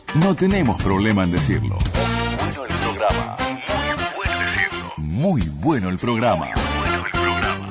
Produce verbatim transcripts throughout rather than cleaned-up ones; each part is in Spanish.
No tenemos problema en decirlo. Bueno el programa. Muy bueno decirlo. Muy bueno el programa. Muy bueno el programa.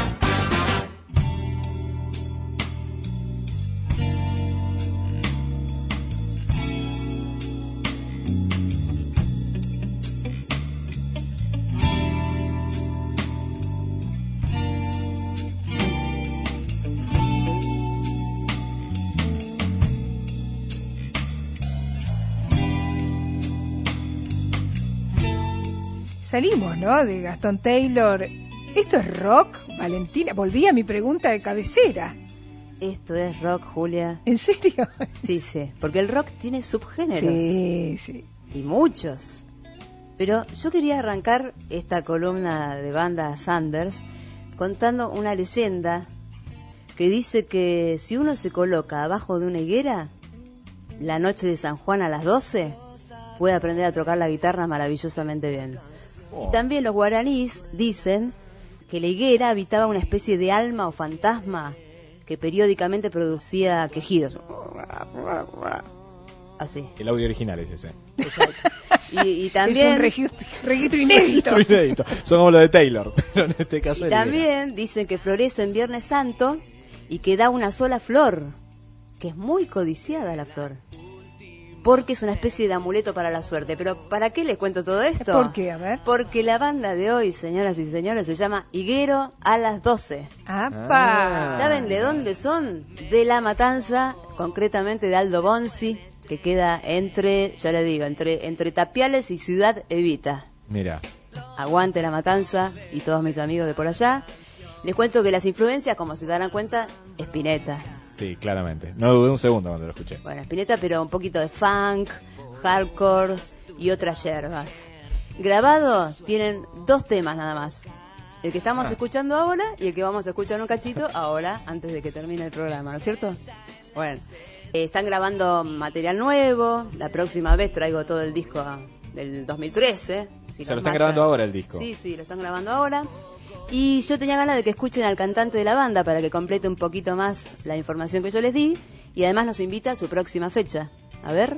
Salimos, ¿no?, de Gastón Taylor. ¿Esto es rock, Valentina? Volví a mi pregunta de cabecera. Esto es rock, Julia. ¿En serio? Sí, sí, porque el rock tiene subgéneros. Sí, sí. Y muchos. Pero yo quería arrancar esta columna de banda Sanders contando una leyenda que dice que si uno se coloca abajo de una higuera, la noche de San Juan a las doce, puede aprender a tocar la guitarra maravillosamente bien. Y también los guaraníes dicen que la higuera habitaba una especie de alma o fantasma que periódicamente producía quejidos. Así. El audio original es ese. Exacto. Y, y también... Es un registro, registro inédito. Registro inédito. Son como los de Taylor, pero en este caso... Y también dicen que florece en Viernes Santo y que da una sola flor, que es muy codiciada la flor, porque es una especie de amuleto para la suerte. Pero ¿para qué les cuento todo esto? ¿Por qué? A ver. Porque la banda de hoy, señoras y señores, se llama Higuero a las doce. ¡Apa! ¿Saben de dónde son? De La Matanza, concretamente de Aldo Bonzi, que queda entre, ya le digo, entre, entre Tapiales y Ciudad Evita. Mira. Aguante La Matanza y todos mis amigos de por allá. Les cuento que las influencias, como se darán cuenta, Spinetta. Sí, claramente. No dudé un segundo cuando lo escuché. Bueno, Spinetta, pero un poquito de funk, hardcore y otras yerbas. Grabado tienen dos temas nada más. El que estamos Ah. escuchando ahora y el que vamos a escuchar un cachito ahora, antes de que termine el programa, ¿no es cierto? Bueno, eh, están grabando material nuevo. La próxima vez traigo todo el disco del dos mil trece. Si O sea, lo los están mayas- grabando ahora el disco. Sí, sí, lo están grabando ahora. Y yo tenía ganas de que escuchen al cantante de la banda para que complete un poquito más la información que yo les di. Y además nos invita a su próxima fecha. A ver.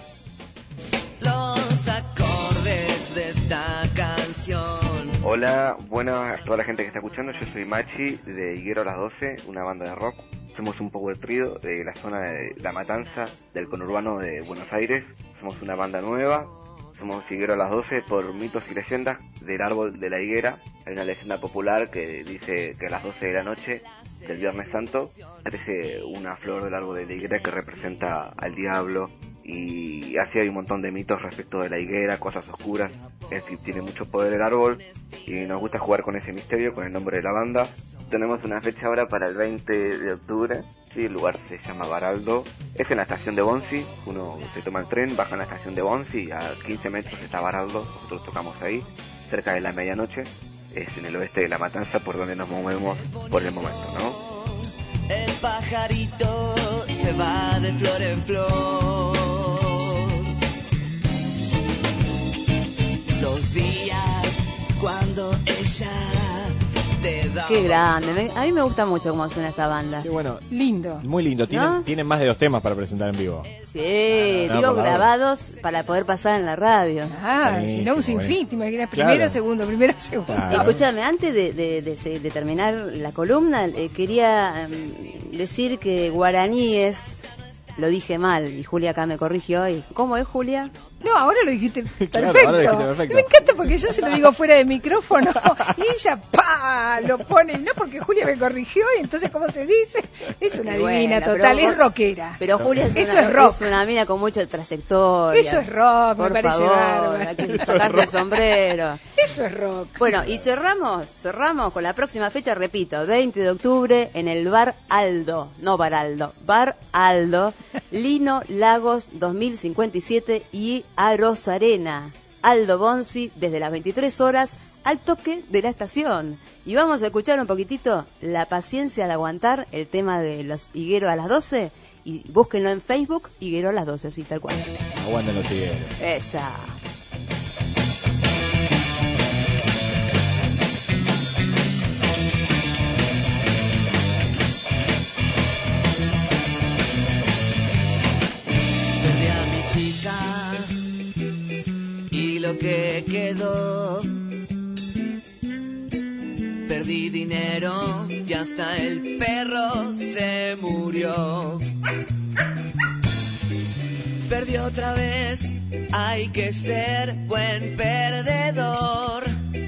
Los acordes de esta canción. Hola, buenas a toda la gente que está escuchando. Yo soy Machi de Higuero a las doce, una banda de rock. Somos un power trío de la zona de La Matanza, del conurbano de Buenos Aires. Somos una banda nueva. Somos Higuero a las doce por mitos y leyendas del árbol de la higuera. Hay una leyenda popular que dice que a las doce de la noche del Viernes Santo crece una flor del árbol de la higuera que representa al diablo. Y así hay un montón de mitos respecto de la higuera, cosas oscuras. Es decir, tiene mucho poder el árbol y nos gusta jugar con ese misterio, con el nombre de la banda. Tenemos una fecha ahora para el veinte de octubre. Sí, el lugar se llama Baraldo. Es en la estación de Bonzi. Uno se toma el tren, baja en la estación de Bonzi y a quince metros está Baraldo. Nosotros tocamos ahí, cerca de la medianoche. Es en el oeste de La Matanza, por donde nos movemos por el momento, ¿no? El pajarito se va de flor en flor. Los días cuando ella te da. Qué grande. Me- a mí me gusta mucho cómo suena esta banda. Sí, bueno, Lindo. muy lindo. Tienen, ¿No? tienen más de dos temas para presentar en vivo. Sí, No, digo por favor. grabados para poder pasar en la radio. Ah, si Buenísimo, no, un buenísimo. sinfín. ¿Te imaginas? Claro. Primero, segundo, primero, segundo. Claro. Escúchame, antes de, de- de se- de terminar la columna, eh, quería em, decir que guaraníes, lo dije mal, y Julia acá me corrigió. Y, ¿cómo es, Julia? No, ahora lo dijiste perfecto. Claro, ahora lo dijiste perfecto. Me encanta porque yo se lo digo fuera de micrófono y ella, pa, lo pone. No porque Julia me corrigió y entonces, ¿cómo se dice? Es una Y bueno, divina pero total, vos- es rockera. Pero Julia es, Eso una, es rock. es una mina con mucha trayectoria. Eso es rock, me Por parece favor, bárbaro. hay que sacarse el sombrero. Eso es rock. Bueno, y cerramos, cerramos con la próxima fecha, repito, veinte de octubre en el Bar Aldo, no Baraldo, Bar Aldo, Lino Lagos dos mil cincuenta y siete y Aros Arena. Aldo Bonzi desde las veintitrés horas al toque de la estación. Y vamos a escuchar un poquitito La paciencia de aguantar, el tema de los Higueros a las doce, y búsquenlo en Facebook, Higuero a las doce, así tal cual. Aguanten los higueros. Ella. Desde a mi chica lo que quedó. Perdí dinero y hasta el perro se murió. Perdí otra vez, hay que ser buen perdedor.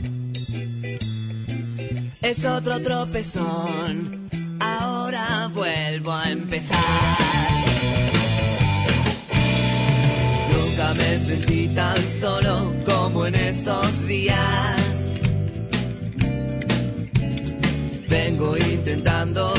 Es otro tropezón, ahora vuelvo a empezar. Nunca me sentí tan solo como en esos días. Vengo intentando